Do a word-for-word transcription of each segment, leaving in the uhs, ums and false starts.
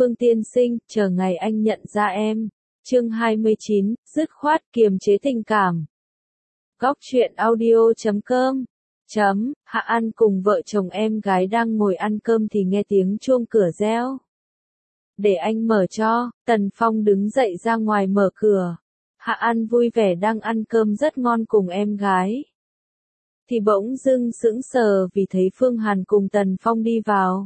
Phương tiên sinh, chờ ngày anh nhận ra em. Chương hai mươi chín, dứt khoát kiềm chế tình cảm. Góc truyện audio chấm com chấm, Hạ An cùng vợ chồng em gái đang ngồi ăn cơm thì nghe tiếng chuông cửa reo. Để anh mở cho, Tần Phong đứng dậy ra ngoài mở cửa. Hạ An vui vẻ đang ăn cơm rất ngon cùng em gái. Thì bỗng dưng sững sờ vì thấy Phương Hàn cùng Tần Phong đi vào.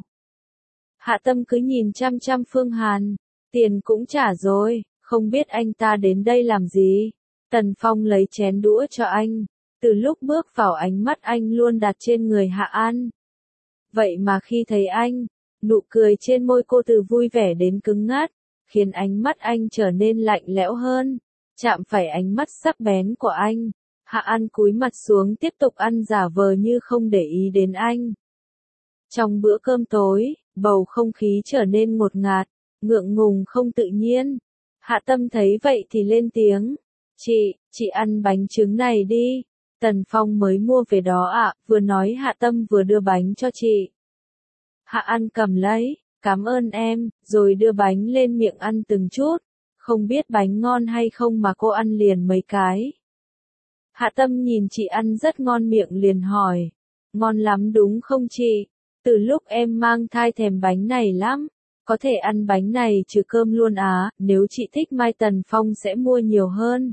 Hạ Tâm cứ nhìn chăm chăm Phương Hàn, tiền cũng trả rồi, không biết anh ta đến đây làm gì. Tần Phong lấy chén đũa cho anh, từ lúc bước vào ánh mắt anh luôn đặt trên người Hạ An. Vậy mà khi thấy anh, nụ cười trên môi cô từ vui vẻ đến cứng ngắt, khiến ánh mắt anh trở nên lạnh lẽo hơn, chạm phải ánh mắt sắc bén của anh. Hạ An cúi mặt xuống tiếp tục ăn giả vờ như không để ý đến anh. Trong bữa cơm tối, bầu không khí trở nên ngột ngạt, ngượng ngùng không tự nhiên. Hạ Tâm thấy vậy thì lên tiếng. Chị, chị ăn bánh trứng này đi. Tần Phong mới mua về đó ạ, à, vừa nói Hạ Tâm vừa đưa bánh cho chị. Hạ An cầm lấy, cảm ơn em, rồi đưa bánh lên miệng ăn từng chút. Không biết bánh ngon hay không mà cô ăn liền mấy cái. Hạ Tâm nhìn chị ăn rất ngon miệng liền hỏi. Ngon lắm đúng không chị? Từ lúc em mang thai thèm bánh này lắm. Có thể ăn bánh này trừ cơm luôn á, nếu chị thích mai Tần Phong sẽ mua nhiều hơn.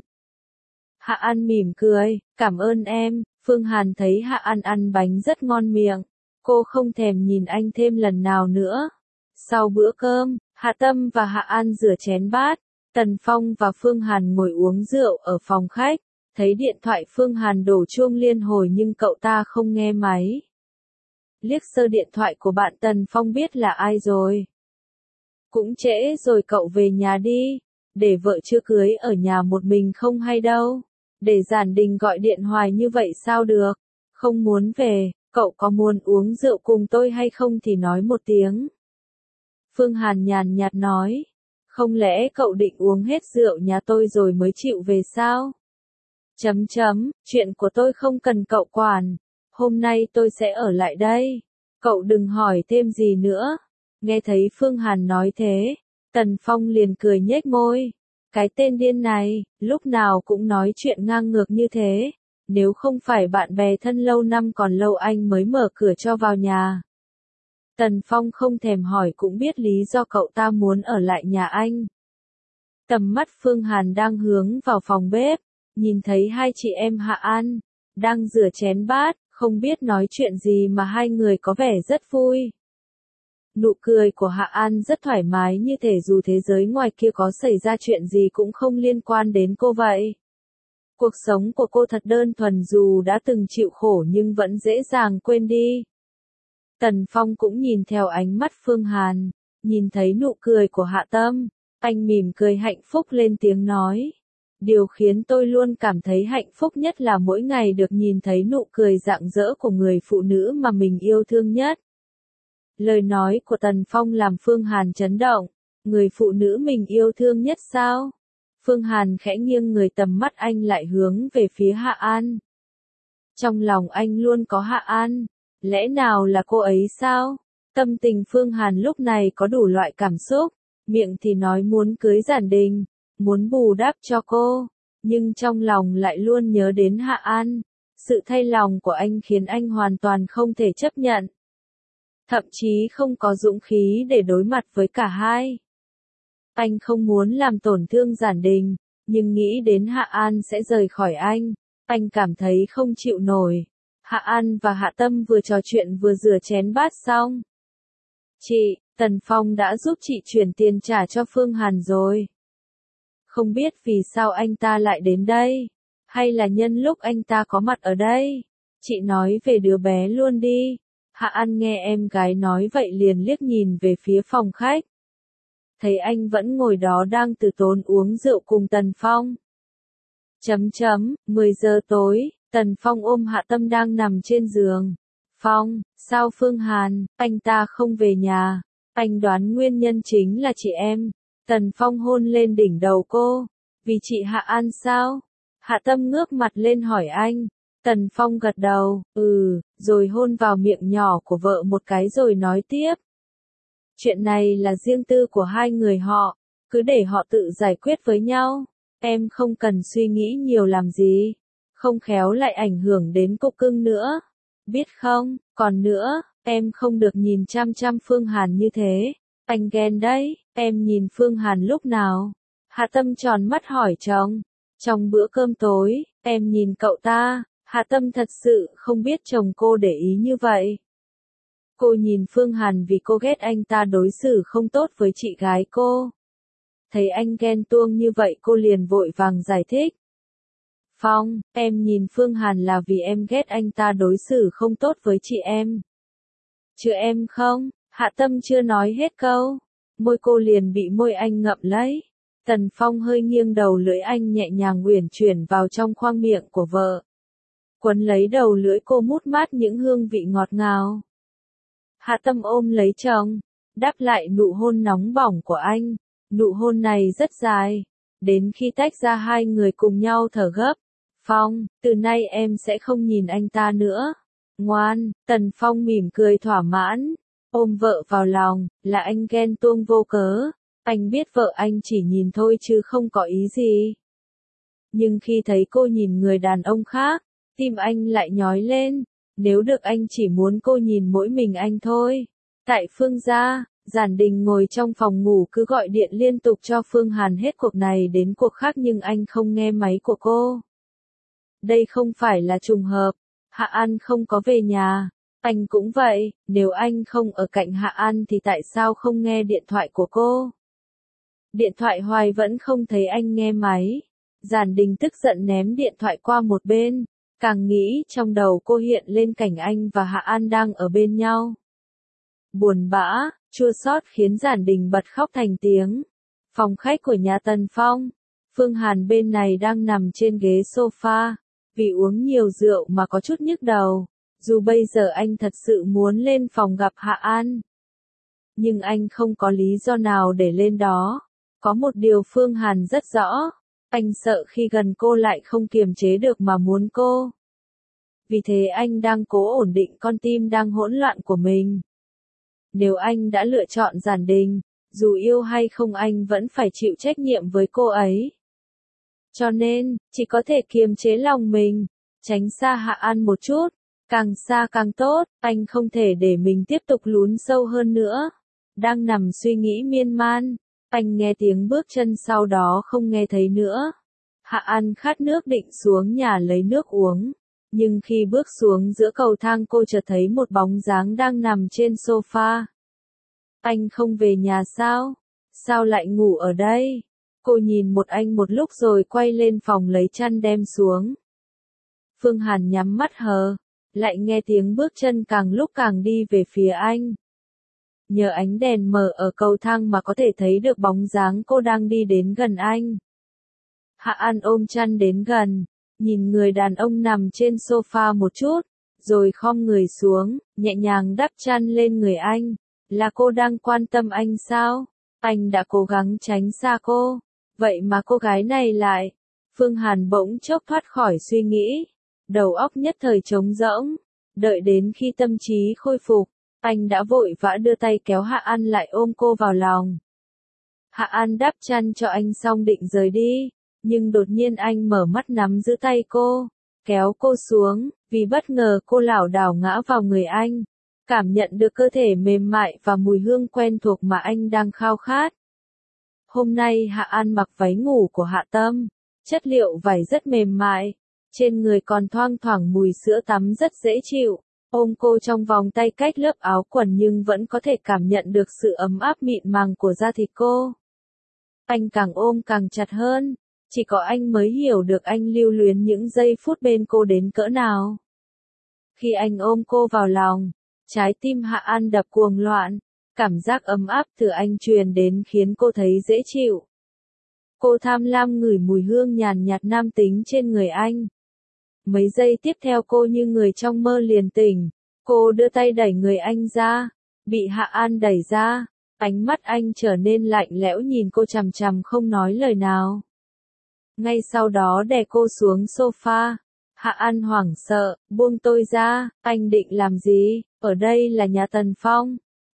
Hạ An mỉm cười, cảm ơn em. Phương Hàn thấy Hạ An ăn bánh rất ngon miệng. Cô không thèm nhìn anh thêm lần nào nữa. Sau bữa cơm, Hạ Tâm và Hạ An rửa chén bát. Tần Phong và Phương Hàn ngồi uống rượu ở phòng khách. Thấy điện thoại Phương Hàn đổ chuông liên hồi nhưng cậu ta không nghe máy. Liếc sơ điện thoại của bạn Tần Phong biết là ai rồi. Cũng trễ rồi cậu về nhà đi. Để vợ chưa cưới ở nhà một mình không hay đâu. Để Giản Đình gọi điện hoài như vậy sao được. Không muốn về, cậu có muốn uống rượu cùng tôi hay không thì nói một tiếng. Phương Hàn nhàn nhạt nói. Không lẽ cậu định uống hết rượu nhà tôi rồi mới chịu về sao? Chấm chấm, chuyện của tôi không cần cậu quản. Hôm nay tôi sẽ ở lại đây. Cậu đừng hỏi thêm gì nữa. Nghe thấy Phương Hàn nói thế, Tần Phong liền cười nhếch môi. Cái tên điên này, lúc nào cũng nói chuyện ngang ngược như thế. Nếu không phải bạn bè thân lâu năm còn lâu anh mới mở cửa cho vào nhà. Tần Phong không thèm hỏi cũng biết lý do cậu ta muốn ở lại nhà anh. Tầm mắt Phương Hàn đang hướng vào phòng bếp, nhìn thấy hai chị em Hạ An, đang rửa chén bát, không biết nói chuyện gì mà hai người có vẻ rất vui. Nụ cười của Hạ An rất thoải mái như thể dù thế giới ngoài kia có xảy ra chuyện gì cũng không liên quan đến cô vậy. Cuộc sống của cô thật đơn thuần dù đã từng chịu khổ nhưng vẫn dễ dàng quên đi. Tần Phong cũng nhìn theo ánh mắt Phương Hàn, nhìn thấy nụ cười của Hạ Tâm, anh mỉm cười hạnh phúc lên tiếng nói. Điều khiến tôi luôn cảm thấy hạnh phúc nhất là mỗi ngày được nhìn thấy nụ cười rạng rỡ của người phụ nữ mà mình yêu thương nhất. Lời nói của Tần Phong làm Phương Hàn chấn động. Người phụ nữ mình yêu thương nhất sao? Phương Hàn khẽ nghiêng người tầm mắt anh lại hướng về phía Hạ An. Trong lòng anh luôn có Hạ An. Lẽ nào là cô ấy sao? Tâm tình Phương Hàn lúc này có đủ loại cảm xúc. Miệng thì nói muốn cưới Giản Đình, muốn bù đắp cho cô. Nhưng trong lòng lại luôn nhớ đến Hạ An. Sự thay lòng của anh khiến anh hoàn toàn không thể chấp nhận. Thậm chí không có dũng khí để đối mặt với cả hai. Anh không muốn làm tổn thương Giản Đình, nhưng nghĩ đến Hạ An sẽ rời khỏi anh, anh cảm thấy không chịu nổi. Hạ An và Hạ Tâm vừa trò chuyện vừa rửa chén bát xong. Chị, Tần Phong đã giúp chị chuyển tiền trả cho Phương Hàn rồi. Không biết vì sao anh ta lại đến đây, hay là nhân lúc anh ta có mặt ở đây. Chị nói về đứa bé luôn đi. Hạ An nghe em gái nói vậy liền liếc nhìn về phía phòng khách. Thấy anh vẫn ngồi đó đang từ tốn uống rượu cùng Tần Phong. Chấm chấm, mười giờ tối, Tần Phong ôm Hạ Tâm đang nằm trên giường. Phong, sao Phương Hàn, anh ta không về nhà? Anh đoán nguyên nhân chính là chị em. Tần Phong hôn lên đỉnh đầu cô. Vì chị Hạ An sao? Hạ Tâm ngước mặt lên hỏi anh. Tần Phong gật đầu, ừ, rồi hôn vào miệng nhỏ của vợ một cái rồi nói tiếp. Chuyện này là riêng tư của hai người họ, cứ để họ tự giải quyết với nhau. Em không cần suy nghĩ nhiều làm gì, không khéo lại ảnh hưởng đến cô cưng nữa. Biết không, còn nữa, em không được nhìn chăm chăm Phương Hàn như thế. Anh ghen đấy, em nhìn Phương Hàn lúc nào? Hạ Tâm tròn mắt hỏi chồng. Trong bữa cơm tối, em nhìn cậu ta. Hạ Tâm thật sự không biết chồng cô để ý như vậy. Cô nhìn Phương Hàn vì cô ghét anh ta đối xử không tốt với chị gái cô. Thấy anh ghen tuông như vậy cô liền vội vàng giải thích. Phong, em nhìn Phương Hàn là vì em ghét anh ta đối xử không tốt với chị em. Chứ em không, Hạ Tâm chưa nói hết câu. Môi cô liền bị môi anh ngậm lấy. Tần Phong hơi nghiêng đầu lưỡi anh nhẹ nhàng uyển chuyển vào trong khoang miệng của vợ. Quấn lấy đầu lưỡi cô mút mát những hương vị ngọt ngào. Hạ Tâm ôm lấy chồng, đáp lại nụ hôn nóng bỏng của anh. Nụ hôn này rất dài, đến khi tách ra hai người cùng nhau thở gấp. Phong, từ nay em sẽ không nhìn anh ta nữa. Ngoan, Tần Phong mỉm cười thỏa mãn, ôm vợ vào lòng, là anh ghen tuông vô cớ. Anh biết vợ anh chỉ nhìn thôi chứ không có ý gì. Nhưng khi thấy cô nhìn người đàn ông khác, tim anh lại nhói lên. Nếu được anh chỉ muốn cô nhìn mỗi mình anh thôi. Tại Phương gia, Giản Đình ngồi trong phòng ngủ cứ gọi điện liên tục cho Phương Hàn hết cuộc này đến cuộc khác nhưng anh không nghe máy của cô. Đây không phải là trùng hợp. Hạ An không có về nhà. Anh cũng vậy, nếu anh không ở cạnh Hạ An thì tại sao không nghe điện thoại của cô? Điện thoại hoài vẫn không thấy anh nghe máy. Giản Đình tức giận ném điện thoại qua một bên. Càng nghĩ trong đầu cô hiện lên cảnh anh và Hạ An đang ở bên nhau. Buồn bã, chua xót khiến Giản Đình bật khóc thành tiếng. Phòng khách của nhà Tần Phong. Phương Hàn bên này đang nằm trên ghế sofa. Vì uống nhiều rượu mà có chút nhức đầu. Dù bây giờ anh thật sự muốn lên phòng gặp Hạ An. Nhưng anh không có lý do nào để lên đó. Có một điều Phương Hàn rất rõ. Anh sợ khi gần cô lại không kiềm chế được mà muốn cô. Vì thế anh đang cố ổn định con tim đang hỗn loạn của mình. Nếu anh đã lựa chọn Giản Đình, dù yêu hay không anh vẫn phải chịu trách nhiệm với cô ấy. Cho nên, chỉ có thể kiềm chế lòng mình, tránh xa Hạ An một chút, càng xa càng tốt, anh không thể để mình tiếp tục lún sâu hơn nữa. Đang nằm suy nghĩ miên man, anh nghe tiếng bước chân sau đó không nghe thấy nữa. Hạ An khát nước định xuống nhà lấy nước uống. Nhưng khi bước xuống giữa cầu thang cô chợt thấy một bóng dáng đang nằm trên sofa. Anh không về nhà sao? Sao lại ngủ ở đây? Cô nhìn một anh một lúc rồi quay lên phòng lấy chăn đem xuống. Phương Hàn nhắm mắt hờ, lại nghe tiếng bước chân càng lúc càng đi về phía anh. Nhờ ánh đèn mờ ở cầu thang mà có thể thấy được bóng dáng cô đang đi đến gần anh. Hạ An ôm chăn đến gần, nhìn người đàn ông nằm trên sofa một chút, rồi khom người xuống, nhẹ nhàng đắp chăn lên người anh. Là cô đang quan tâm anh sao? Anh đã cố gắng tránh xa cô, vậy mà cô gái này lại. Phương Hàn bỗng chốc thoát khỏi suy nghĩ, đầu óc nhất thời trống rỗng. Đợi đến khi tâm trí khôi phục, anh đã vội vã đưa tay kéo Hạ An lại ôm cô vào lòng. Hạ An đắp chăn cho anh xong định rời đi, nhưng đột nhiên anh mở mắt nắm giữ tay cô, kéo cô xuống, vì bất ngờ cô lảo đảo ngã vào người anh, cảm nhận được cơ thể mềm mại và mùi hương quen thuộc mà anh đang khao khát. Hôm nay Hạ An mặc váy ngủ của Hạ Tâm, chất liệu vải rất mềm mại, trên người còn thoang thoảng mùi sữa tắm rất dễ chịu. Ôm cô trong vòng tay cách lớp áo quần nhưng vẫn có thể cảm nhận được sự ấm áp mịn màng của da thịt cô. Anh càng ôm càng chặt hơn, chỉ có anh mới hiểu được anh lưu luyến những giây phút bên cô đến cỡ nào. Khi anh ôm cô vào lòng, trái tim Hạ An đập cuồng loạn, cảm giác ấm áp từ anh truyền đến khiến cô thấy dễ chịu. Cô tham lam ngửi mùi hương nhàn nhạt nam tính trên người anh. Mấy giây tiếp theo cô như người trong mơ liền tỉnh, cô đưa tay đẩy người anh ra, bị Hạ An đẩy ra, ánh mắt anh trở nên lạnh lẽo nhìn cô chằm chằm không nói lời nào. Ngay sau đó đè cô xuống sofa, Hạ An hoảng sợ, buông tôi ra, anh định làm gì, ở đây là nhà Tần Phong.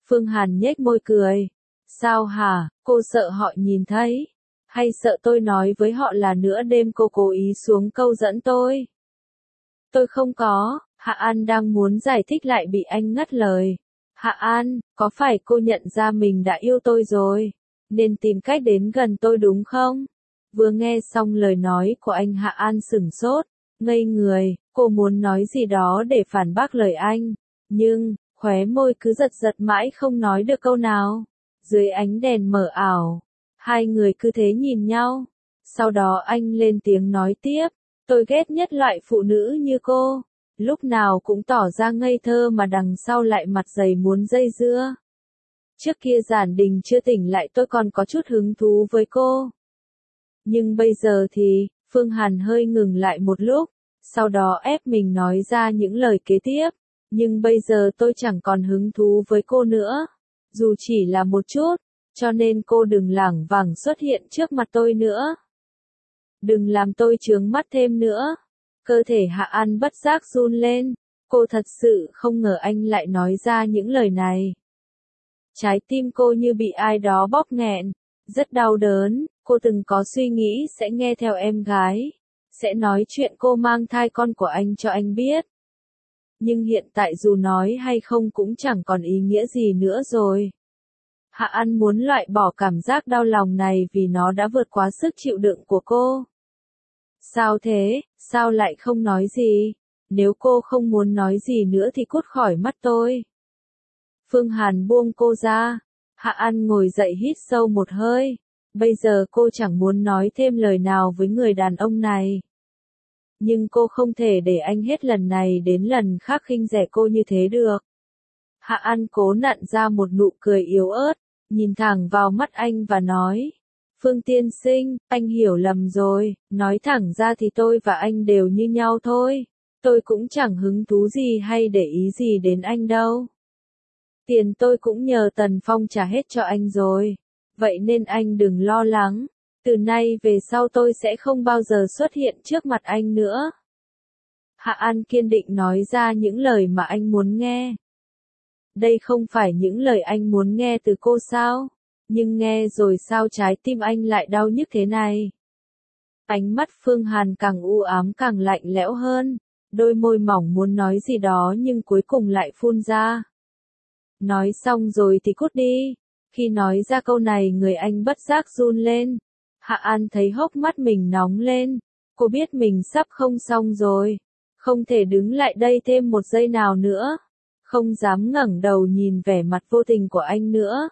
Phương Hàn nhếch môi cười. Sao hả, cô sợ họ nhìn thấy? Hay sợ tôi nói với họ là nửa đêm cô cố ý xuống câu dẫn tôi? Tôi không có, Hạ An đang muốn giải thích lại bị anh ngắt lời. Hạ An, có phải cô nhận ra mình đã yêu tôi rồi, nên tìm cách đến gần tôi đúng không? Vừa nghe xong lời nói của anh, Hạ An sửng sốt, ngây người, cô muốn nói gì đó để phản bác lời anh, nhưng, khóe môi cứ giật giật mãi không nói được câu nào. Dưới ánh đèn mờ ảo, hai người cứ thế nhìn nhau. Sau đó anh lên tiếng nói tiếp, tôi ghét nhất loại phụ nữ như cô, lúc nào cũng tỏ ra ngây thơ mà đằng sau lại mặt dày muốn dây dưa. Trước kia Giản Đình chưa tỉnh lại tôi còn có chút hứng thú với cô. Nhưng bây giờ thì, Phương Hàn hơi ngừng lại một lúc, sau đó ép mình nói ra những lời kế tiếp. Nhưng bây giờ tôi chẳng còn hứng thú với cô nữa, dù chỉ là một chút, cho nên cô đừng lảng vảng xuất hiện trước mặt tôi nữa. Đừng làm tôi chướng mắt thêm nữa. Cơ thể Hạ An bất giác run lên, cô thật sự không ngờ anh lại nói ra những lời này. Trái tim cô như bị ai đó bóp nghẹn, rất đau đớn, cô từng có suy nghĩ sẽ nghe theo em gái, sẽ nói chuyện cô mang thai con của anh cho anh biết. Nhưng hiện tại dù nói hay không cũng chẳng còn ý nghĩa gì nữa rồi. Hạ An muốn loại bỏ cảm giác đau lòng này vì nó đã vượt quá sức chịu đựng của cô. Sao thế, sao lại không nói gì? Nếu cô không muốn nói gì nữa thì cút khỏi mắt tôi. Phương Hàn buông cô ra. Hạ An ngồi dậy hít sâu một hơi. Bây giờ cô chẳng muốn nói thêm lời nào với người đàn ông này. Nhưng cô không thể để anh hết lần này đến lần khác khinh rẻ cô như thế được. Hạ An cố nặn ra một nụ cười yếu ớt, nhìn thẳng vào mắt anh và nói. Phương tiên sinh, anh hiểu lầm rồi, nói thẳng ra thì tôi và anh đều như nhau thôi. Tôi cũng chẳng hứng thú gì hay để ý gì đến anh đâu. Tiền tôi cũng nhờ Tần Phong trả hết cho anh rồi. Vậy nên anh đừng lo lắng. Từ nay về sau tôi sẽ không bao giờ xuất hiện trước mặt anh nữa. Hạ An kiên định nói ra những lời mà anh muốn nghe. Đây không phải những lời anh muốn nghe từ cô sao? Nhưng nghe rồi sao trái tim anh lại đau nhức thế này? Ánh mắt Phương Hàn càng u ám càng lạnh lẽo hơn. Đôi môi mỏng muốn nói gì đó nhưng cuối cùng lại phun ra. Nói xong rồi thì cút đi. Khi nói ra câu này người anh bất giác run lên. Hạ An thấy hốc mắt mình nóng lên. Cô biết mình sắp không xong rồi. Không thể đứng lại đây thêm một giây nào nữa. Không dám ngẩng đầu nhìn vẻ mặt vô tình của anh nữa.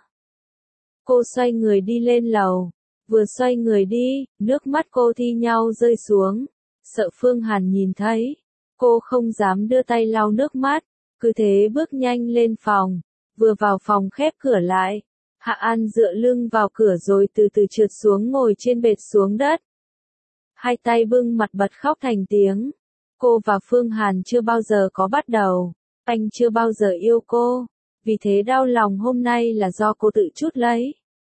Cô xoay người đi lên lầu. Vừa xoay người đi, nước mắt cô thi nhau rơi xuống. Sợ Phương Hàn nhìn thấy. Cô không dám đưa tay lau nước mắt. Cứ thế bước nhanh lên phòng. Vừa vào phòng khép cửa lại. Hạ An dựa lưng vào cửa rồi từ từ trượt xuống ngồi trên bệt xuống đất. Hai tay bưng mặt bật khóc thành tiếng. Cô và Phương Hàn chưa bao giờ có bắt đầu. Anh chưa bao giờ yêu cô. Vì thế đau lòng hôm nay là do cô tự trút lấy.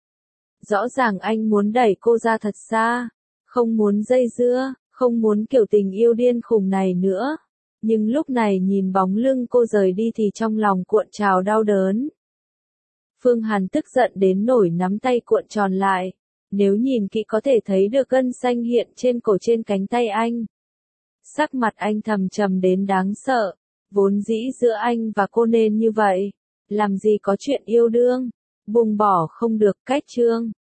Rõ ràng anh muốn đẩy cô ra thật xa. Không muốn dây dưa, không muốn kiểu tình yêu điên khùng này nữa. Nhưng lúc này nhìn bóng lưng cô rời đi thì trong lòng cuộn trào đau đớn. Phương Hàn tức giận đến nổi nắm tay cuộn tròn lại. Nếu nhìn kỹ có thể thấy được gân xanh hiện trên cổ trên cánh tay anh. Sắc mặt anh thầm trầm đến đáng sợ. Vốn dĩ giữa anh và cô nên như vậy. Làm gì có chuyện yêu đương. Buông bỏ không được cách chương.